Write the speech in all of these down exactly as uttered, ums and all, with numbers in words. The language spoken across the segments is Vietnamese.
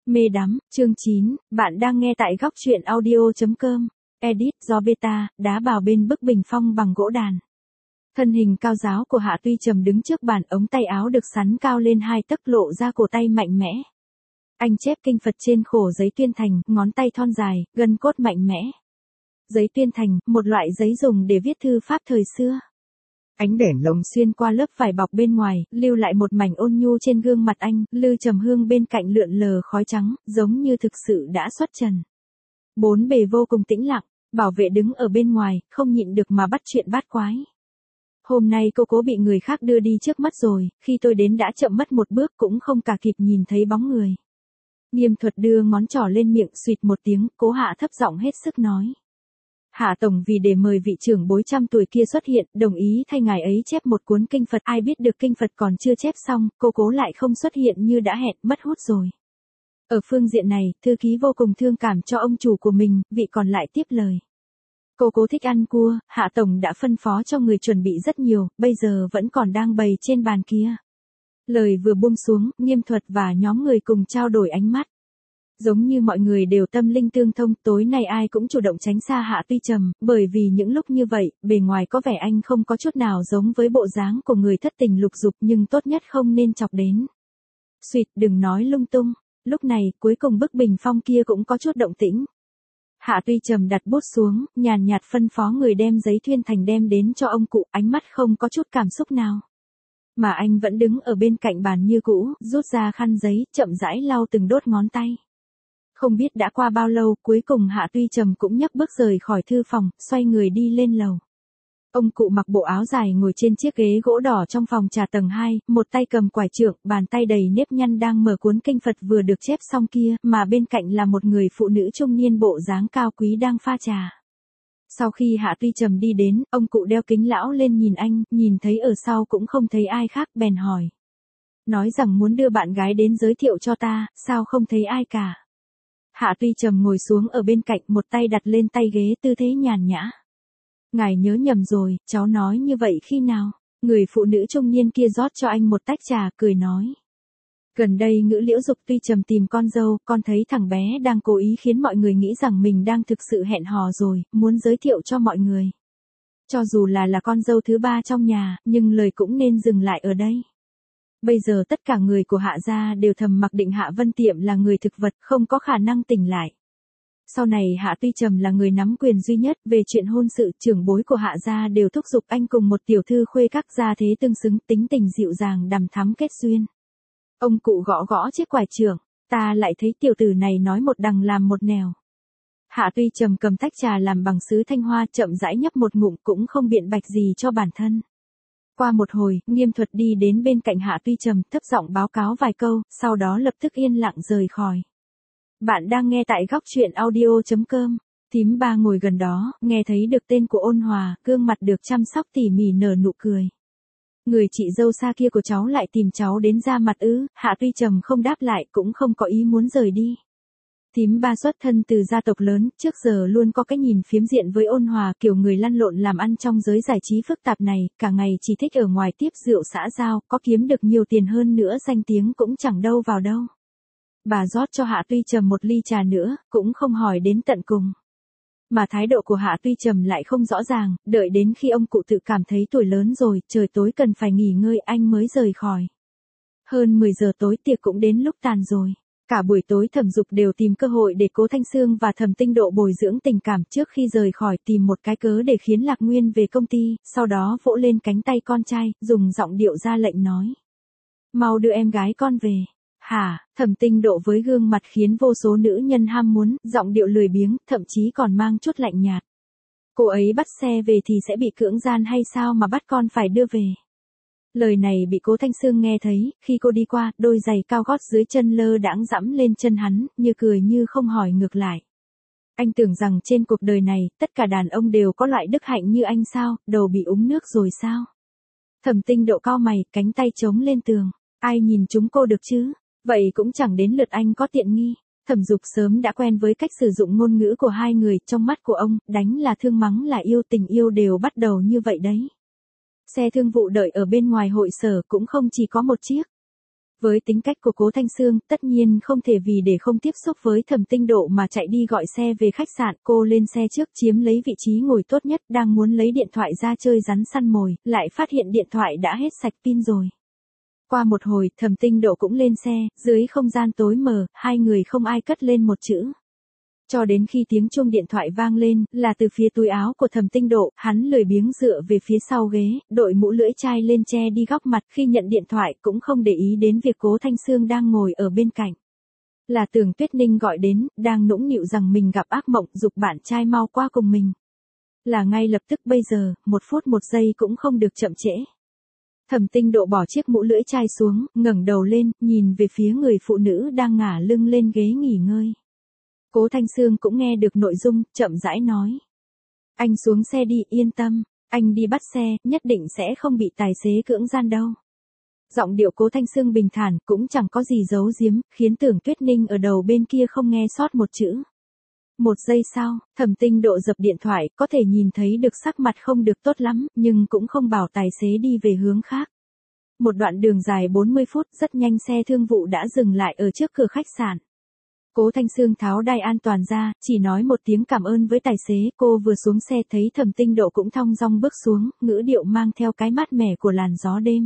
Mê đắm, chương chín, bạn đang nghe tại góc truyện audio chấm com, edit do Beta, đá bào bên bức bình phong bằng gỗ đàn. Thân hình cao ráo của Hạ Tuy Trầm đứng trước bàn, ống tay áo được sắn cao lên hai tấc lộ ra cổ tay mạnh mẽ. Anh chép kinh Phật trên khổ giấy tuyên thành, ngón tay thon dài, gân cốt mạnh mẽ. Giấy tuyên thành, một loại giấy dùng để viết thư pháp thời xưa. Ánh đèn lồng xuyên qua lớp vải bọc bên ngoài, lưu lại một mảnh ôn nhu trên gương mặt anh, Lư Trầm Hương bên cạnh lượn lờ khói trắng, giống như thực sự đã xuất trần. Bốn bề vô cùng tĩnh lặng, bảo vệ đứng ở bên ngoài, không nhịn được mà bắt chuyện bát quái. Hôm nay cô cố bị người khác đưa đi trước mắt rồi, khi tôi đến đã chậm mất một bước cũng không cả kịp nhìn thấy bóng người. Nghiêm Thuật đưa ngón trỏ lên miệng, suýt một tiếng, Cố Hạ thấp giọng hết sức nói. Hạ Tổng vì để mời vị trưởng bối trăm tuổi kia xuất hiện, đồng ý thay ngài ấy chép một cuốn kinh Phật. Ai biết được kinh Phật còn chưa chép xong, cô Cố lại không xuất hiện như đã hẹn, mất hút rồi. Ở phương diện này, thư ký vô cùng thương cảm cho ông chủ của mình, vị còn lại tiếp lời. Cô Cố thích ăn cua, Hạ Tổng đã phân phó cho người chuẩn bị rất nhiều, bây giờ vẫn còn đang bày trên bàn kia. Lời vừa buông xuống, Nghiêm Thuật và nhóm người cùng trao đổi ánh mắt. Giống như mọi người đều tâm linh tương thông, tối nay ai cũng chủ động tránh xa Hạ Tuy Trầm, bởi vì những lúc như vậy, bề ngoài có vẻ anh không có chút nào giống với bộ dáng của người thất tình lục dục, nhưng tốt nhất không nên chọc đến. Xuyệt, đừng nói lung tung. Lúc này, cuối cùng bức bình phong kia cũng có chút động tĩnh. Hạ Tuy Trầm đặt bút xuống, nhàn nhạt phân phó người đem giấy tuyên thành đem đến cho ông cụ, ánh mắt không có chút cảm xúc nào. Mà anh vẫn đứng ở bên cạnh bàn như cũ, rút ra khăn giấy, chậm rãi lau từng đốt ngón tay. Không biết đã qua bao lâu, cuối cùng Hạ Tuy Trầm cũng nhấc bước rời khỏi thư phòng, xoay người đi lên lầu. Ông cụ mặc bộ áo dài ngồi trên chiếc ghế gỗ đỏ trong phòng trà tầng hai, một tay cầm quải trượng, bàn tay đầy nếp nhăn đang mở cuốn kinh Phật vừa được chép xong kia, mà bên cạnh là một người phụ nữ trung niên bộ dáng cao quý đang pha trà. Sau khi Hạ Tuy Trầm đi đến, ông cụ đeo kính lão lên nhìn anh, nhìn thấy ở sau cũng không thấy ai khác, bèn hỏi. Nói rằng muốn đưa bạn gái đến giới thiệu cho ta, sao không thấy ai cả. Hạ Tuy Trầm ngồi xuống ở bên cạnh, một tay đặt lên tay ghế, tư thế nhàn nhã. Ngài nhớ nhầm rồi, cháu nói như vậy khi nào? Người phụ nữ trung niên kia rót cho anh một tách trà, cười nói. Gần đây Ngữ Liễu Dục Tuy Trầm tìm con dâu, con thấy thằng bé đang cố ý khiến mọi người nghĩ rằng mình đang thực sự hẹn hò rồi, muốn giới thiệu cho mọi người. Cho dù là là con dâu thứ ba trong nhà, nhưng lời cũng nên dừng lại ở đây. Bây giờ tất cả người của Hạ gia đều thầm mặc định Hạ Vân Tiệm là người thực vật, không có khả năng tỉnh lại. Sau này Hạ Tuy Trầm là người nắm quyền duy nhất, về chuyện hôn sự, trưởng bối của Hạ gia đều thúc giục anh cùng một tiểu thư khuê các gia thế tương xứng, tính tình dịu dàng đằm thắm kết duyên. Ông cụ gõ gõ chiếc quải trượng, ta lại thấy tiểu tử này nói một đằng làm một nẻo. Hạ Tuy Trầm cầm tách trà làm bằng sứ thanh hoa, chậm rãi nhấp một ngụm, cũng không biện bạch gì cho bản thân. Qua một hồi, Nghiêm Thuật đi đến bên cạnh Hạ Tuy Trầm, thấp giọng báo cáo vài câu, sau đó lập tức yên lặng rời khỏi. Bạn đang nghe tại góc truyện audio chấm com. Thím Ba ngồi gần đó, nghe thấy được tên của Ôn Hòa, gương mặt được chăm sóc tỉ mỉ nở nụ cười. Người chị dâu xa kia của cháu lại tìm cháu đến ra mặt ư? Hạ Tuy Trầm không đáp lại, cũng không có ý muốn rời đi. Thím Ba xuất thân từ gia tộc lớn, trước giờ luôn có cái nhìn phiếm diện với Ôn Hòa, kiểu người lăn lộn làm ăn trong giới giải trí phức tạp này, cả ngày chỉ thích ở ngoài tiếp rượu xã giao, có kiếm được nhiều tiền hơn nữa danh tiếng cũng chẳng đâu vào đâu. Bà rót cho Hạ Tuy Trầm một ly trà nữa, cũng không hỏi đến tận cùng. Mà thái độ của Hạ Tuy Trầm lại không rõ ràng, đợi đến khi ông cụ tự cảm thấy tuổi lớn rồi, trời tối cần phải nghỉ ngơi, anh mới rời khỏi. Hơn mười giờ tối tiệc cũng đến lúc tàn rồi. Cả buổi tối Thẩm Dục đều tìm cơ hội để Cố Thanh Sương và Thẩm Tinh Độ bồi dưỡng tình cảm, trước khi rời khỏi tìm một cái cớ để khiến Lạc Nguyên về công ty, sau đó vỗ lên cánh tay con trai, dùng giọng điệu ra lệnh nói. Mau đưa em gái con về. Hả? Thẩm Tinh Độ với gương mặt khiến vô số nữ nhân ham muốn, giọng điệu lười biếng, thậm chí còn mang chút lạnh nhạt. Cô ấy bắt xe về thì sẽ bị cưỡng gian hay sao mà bắt con phải đưa về? Lời này bị Cố Thanh Sương nghe thấy, khi cô đi qua, đôi giày cao gót dưới chân lơ đãng dẫm lên chân hắn, như cười như không hỏi ngược lại. Anh tưởng rằng trên cuộc đời này, tất cả đàn ông đều có loại đức hạnh như anh sao, đầu bị uống nước rồi sao? Thẩm Tinh Độ cau mày, cánh tay chống lên tường. Ai nhìn chúng cô được chứ? Vậy cũng chẳng đến lượt anh có tiện nghi. Thẩm Dục sớm đã quen với cách sử dụng ngôn ngữ của hai người, trong mắt của ông, đánh là thương mắng là yêu, tình yêu đều bắt đầu như vậy đấy. Xe thương vụ đợi ở bên ngoài hội sở cũng không chỉ có một chiếc. Với tính cách của Cố Thanh Sương, tất nhiên không thể vì để không tiếp xúc với Thẩm Tinh Độ mà chạy đi gọi xe về khách sạn. Cô lên xe trước chiếm lấy vị trí ngồi tốt nhất, đang muốn lấy điện thoại ra chơi rắn săn mồi, lại phát hiện điện thoại đã hết sạch pin rồi. Qua một hồi, Thẩm Tinh Độ cũng lên xe, dưới không gian tối mờ, hai người không ai cất lên một chữ. Cho đến khi tiếng chuông điện thoại vang lên, là từ phía túi áo của Thẩm Tinh Độ, hắn lười biếng dựa về phía sau ghế, đội mũ lưỡi chai lên che đi góc mặt, khi nhận điện thoại cũng không để ý đến việc Cố Thanh Sương đang ngồi ở bên cạnh. Là Tưởng Tuyết Ninh gọi đến, đang nũng nịu rằng mình gặp ác mộng, giục bạn trai mau qua cùng mình. Là ngay lập tức bây giờ, một phút một giây cũng không được chậm trễ. Thẩm Tinh Độ bỏ chiếc mũ lưỡi chai xuống, ngẩng đầu lên, nhìn về phía người phụ nữ đang ngả lưng lên ghế nghỉ ngơi. Cố Thanh Sương cũng nghe được nội dung, chậm rãi nói. Anh xuống xe đi, yên tâm, anh đi bắt xe, nhất định sẽ không bị tài xế cưỡng gian đâu. Giọng điệu Cố Thanh Sương bình thản, cũng chẳng có gì giấu giếm, khiến Tưởng Tuyết Ninh ở đầu bên kia không nghe sót một chữ. Một giây sau, Thẩm Tinh Độ dập điện thoại, có thể nhìn thấy được sắc mặt không được tốt lắm, nhưng cũng không bảo tài xế đi về hướng khác. Một đoạn đường dài bốn mươi phút, rất nhanh xe thương vụ đã dừng lại ở trước cửa khách sạn. Cố Thanh Sương tháo đai an toàn ra, chỉ nói một tiếng cảm ơn với tài xế, cô vừa xuống xe thấy Thẩm Tinh Độ cũng thong dong bước xuống, ngữ điệu mang theo cái mát mẻ của làn gió đêm.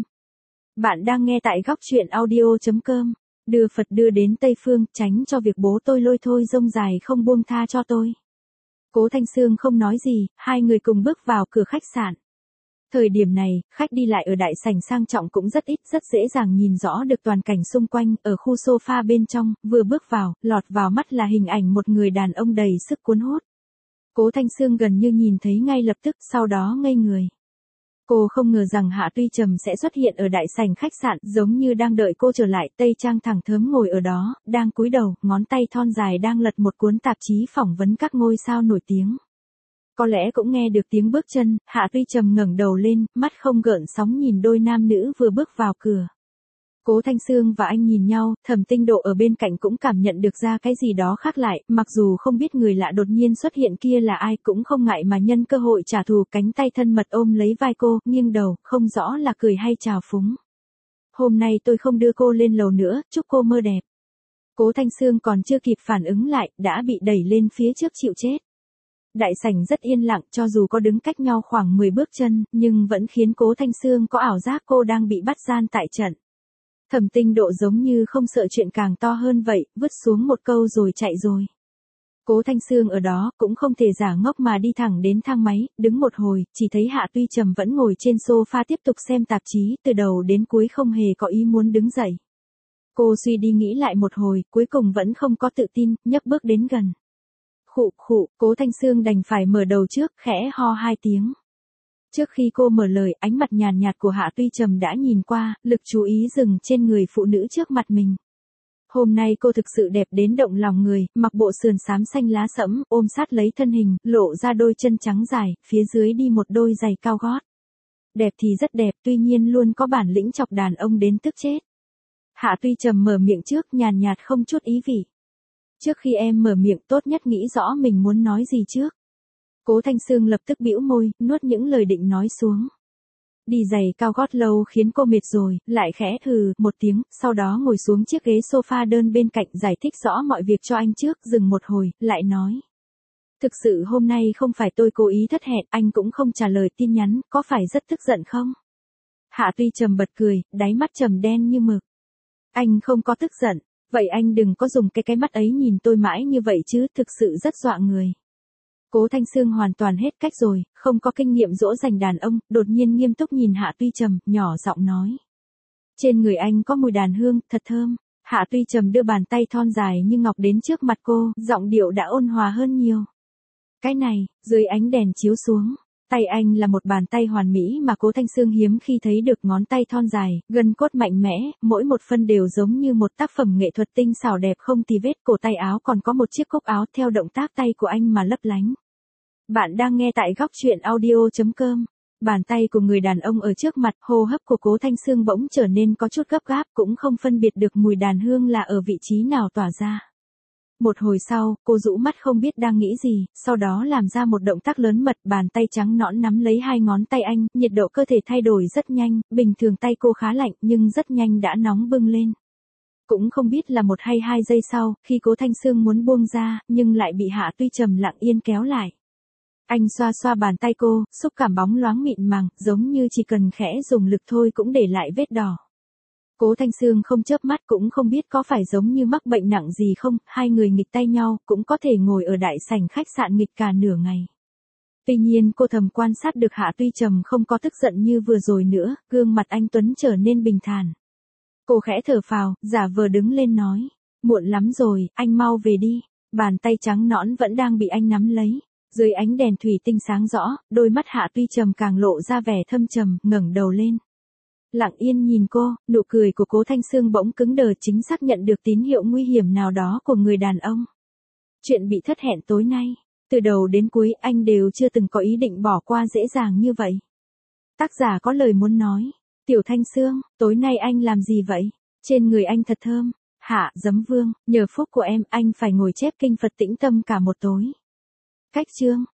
Bạn đang nghe tại góc truyện audio chấm com, đưa Phật đưa đến Tây Phương, tránh cho việc bố tôi lôi thôi rông dài không buông tha cho tôi. Cố Thanh Sương không nói gì, hai người cùng bước vào cửa khách sạn. Thời điểm này, khách đi lại ở đại sảnh sang trọng cũng rất ít, rất dễ dàng nhìn rõ được toàn cảnh xung quanh, ở khu sofa bên trong, vừa bước vào, lọt vào mắt là hình ảnh một người đàn ông đầy sức cuốn hút. Cố Thanh Sương gần như nhìn thấy ngay lập tức, sau đó ngây người. Cô không ngờ rằng Hạ Tuy Trầm sẽ xuất hiện ở đại sảnh khách sạn, giống như đang đợi cô trở lại, tây trang thẳng thớm ngồi ở đó, đang cúi đầu, ngón tay thon dài đang lật một cuốn tạp chí phỏng vấn các ngôi sao nổi tiếng. Có lẽ cũng nghe được tiếng bước chân, Hạ Tuy Trầm ngẩng đầu lên, mắt không gợn sóng nhìn đôi nam nữ vừa bước vào cửa. Cố Thanh Sương và anh nhìn nhau, Thẩm Tinh Độ ở bên cạnh cũng cảm nhận được ra cái gì đó khác lại, mặc dù không biết người lạ đột nhiên xuất hiện kia là ai, cũng không ngại mà nhân cơ hội trả thù, cánh tay thân mật ôm lấy vai cô, nghiêng đầu, không rõ là cười hay trào phúng. Hôm nay tôi không đưa cô lên lầu nữa, chúc cô mơ đẹp. Cố Thanh Sương còn chưa kịp phản ứng lại, đã bị đẩy lên phía trước chịu chết. Đại sảnh rất yên lặng, cho dù có đứng cách nhau khoảng mười bước chân, nhưng vẫn khiến Cố Thanh Sương có ảo giác cô đang bị bắt gian tại trận. Thẩm Tinh Độ giống như không sợ chuyện càng to hơn vậy, vứt xuống một câu rồi chạy rồi. Cố Thanh Sương ở đó, cũng không thể giả ngốc mà đi thẳng đến thang máy, đứng một hồi, chỉ thấy Hạ Tuy Trầm vẫn ngồi trên sofa tiếp tục xem tạp chí, từ đầu đến cuối không hề có ý muốn đứng dậy. Cô suy đi nghĩ lại một hồi, cuối cùng vẫn không có tự tin, nhấc bước đến gần. Khụ khụ, Cố Thanh Sương đành phải mở đầu trước, khẽ ho hai tiếng. Trước khi cô mở lời, ánh mặt nhàn nhạt của Hạ Tuy Trầm đã nhìn qua, lực chú ý dừng trên người phụ nữ trước mặt mình. Hôm nay cô thực sự đẹp đến động lòng người, mặc bộ sườn xám xanh lá sẫm, ôm sát lấy thân hình, lộ ra đôi chân trắng dài, phía dưới đi một đôi giày cao gót. Đẹp thì rất đẹp, tuy nhiên luôn có bản lĩnh chọc đàn ông đến tức chết. Hạ Tuy Trầm mở miệng trước, nhàn nhạt không chút ý vị. Trước khi em mở miệng, tốt nhất nghĩ rõ mình muốn nói gì trước. Cố Thanh Sương lập tức bĩu môi, nuốt những lời định nói xuống. Đi giày cao gót lâu khiến cô mệt rồi, lại khẽ hừ một tiếng, sau đó ngồi xuống chiếc ghế sofa đơn bên cạnh, giải thích rõ mọi việc cho anh trước, dừng một hồi, lại nói. Thực sự hôm nay không phải tôi cố ý thất hẹn, anh cũng không trả lời tin nhắn, có phải rất tức giận không? Hạ Tuy Trầm bật cười, đáy mắt trầm đen như mực. Anh không có tức giận, vậy anh đừng có dùng cái cái mắt ấy nhìn tôi mãi như vậy chứ, thực sự rất dọa người. Cố Thanh Sương hoàn toàn hết cách rồi, không có kinh nghiệm dỗ dành đàn ông, đột nhiên nghiêm túc nhìn Hạ Tuy Trầm, nhỏ giọng nói. Trên người anh có mùi đàn hương, thật thơm. Hạ Tuy Trầm đưa bàn tay thon dài như ngọc đến trước mặt cô, giọng điệu đã ôn hòa hơn nhiều. Cái này, dưới ánh đèn chiếu xuống, tay anh là một bàn tay hoàn mỹ mà Cố Thanh Sương hiếm khi thấy được, ngón tay thon dài, gân cốt mạnh mẽ, mỗi một phân đều giống như một tác phẩm nghệ thuật tinh xảo đẹp không tì vết, cổ tay áo còn có một chiếc cúc áo theo động tác tay của anh mà lấp lánh. Bạn đang nghe tại góc truyện audio chấm com. Bàn tay của người đàn ông ở trước mặt, hô hấp của Cố Thanh Sương bỗng trở nên có chút gấp gáp, cũng không phân biệt được mùi đàn hương là ở vị trí nào tỏa ra. Một hồi sau, cô rũ mắt không biết đang nghĩ gì, sau đó làm ra một động tác lớn mật, bàn tay trắng nõn nắm lấy hai ngón tay anh, nhiệt độ cơ thể thay đổi rất nhanh, bình thường tay cô khá lạnh nhưng rất nhanh đã nóng bừng lên. Cũng không biết là một hay hai giây sau, khi Cố Thanh Sương muốn buông ra, nhưng lại bị Hạ Tuy Trầm lặng yên kéo lại. Anh xoa xoa bàn tay cô, xúc cảm bóng loáng mịn màng, giống như chỉ cần khẽ dùng lực thôi cũng để lại vết đỏ. Cố Thanh Sương không chớp mắt cũng không biết có phải giống như mắc bệnh nặng gì không, hai người nghịch tay nhau, cũng có thể ngồi ở đại sảnh khách sạn nghịch cả nửa ngày. Tuy nhiên cô thầm quan sát được Hạ Tuy Trầm không có tức giận như vừa rồi nữa, gương mặt anh Tuấn trở nên bình thản. Cô khẽ thở phào, giả vờ đứng lên nói, muộn lắm rồi, anh mau về đi. Bàn tay trắng nõn vẫn đang bị anh nắm lấy. Dưới ánh đèn thủy tinh sáng rõ, đôi mắt Hạ Tuy Trầm càng lộ ra vẻ thâm trầm, ngẩng đầu lên. Lặng yên nhìn cô, nụ cười của Cố Thanh Sương bỗng cứng đờ, chính xác nhận được tín hiệu nguy hiểm nào đó của người đàn ông. Chuyện bị thất hẹn tối nay, từ đầu đến cuối anh đều chưa từng có ý định bỏ qua dễ dàng như vậy. Tác giả có lời muốn nói, Tiểu Thanh Sương, tối nay anh làm gì vậy? Trên người anh thật thơm. Hạ Giấm Vương, nhờ phúc của em, anh phải ngồi chép kinh Phật tĩnh tâm cả một tối. Cách chương